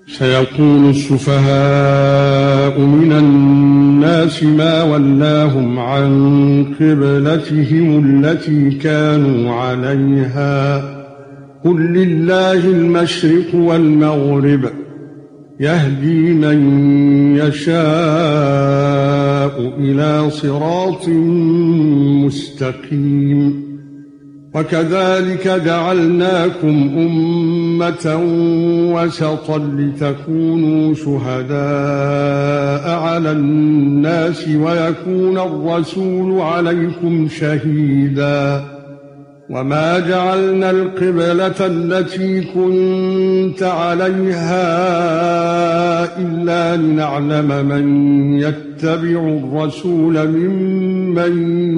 سيقول السفهاء من الناس ما ولاهم عن قبلتهم التي كانوا عليها قل لله المشرق والمغرب يهدي من يشاء إلى صراط مستقيم وكذلك جعلناكم أمة وسطا لتكونوا شهداء على الناس ويكون الرسول عليكم شهيدا وما جعلنا القبلة التي كنت عليها إلا لنعلم من يتبع الرسول ممن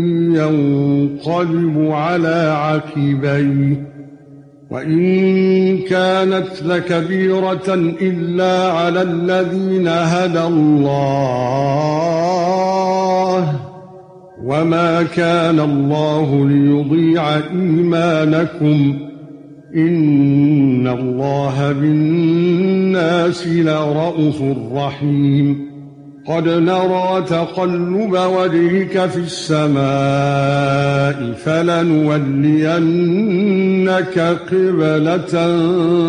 ينقلب على عقبيه وإن كانت لكبيرة إلا على الذين هدى الله وما كان الله ليضيع إيمانكم إن الله بالناس لرءوف رحيم قد نرى تقلب وجهك في السماء فلنولينك قبلة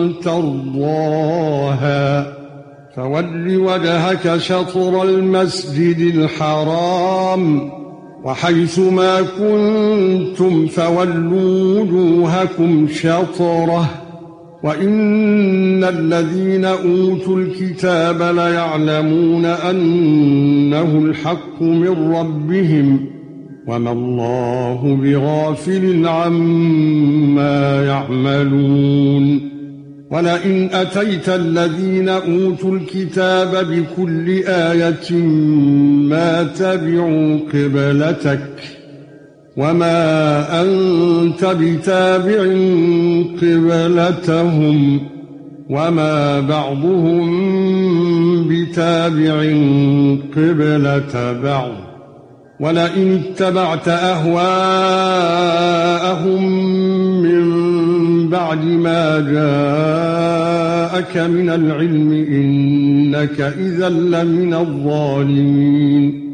ترضاها فول وجهك شطر المسجد الحرام وحيث ما كنتم فولوا وجوهكم شطره وإن الذين أوتوا الكتاب ليعلمون أنه الحق من ربهم وما الله بغافل عما يعملون ولئن أتيت الذين أوتوا الكتاب بكل آية ما تبعوا قبلتك وما أنت بتابع قبلتهم وما بعضهم بتابع قبلة بعض ولئن اتبعت أهواءهم من بعد ما جاءك من العلم إنك إذا لمن الظالمين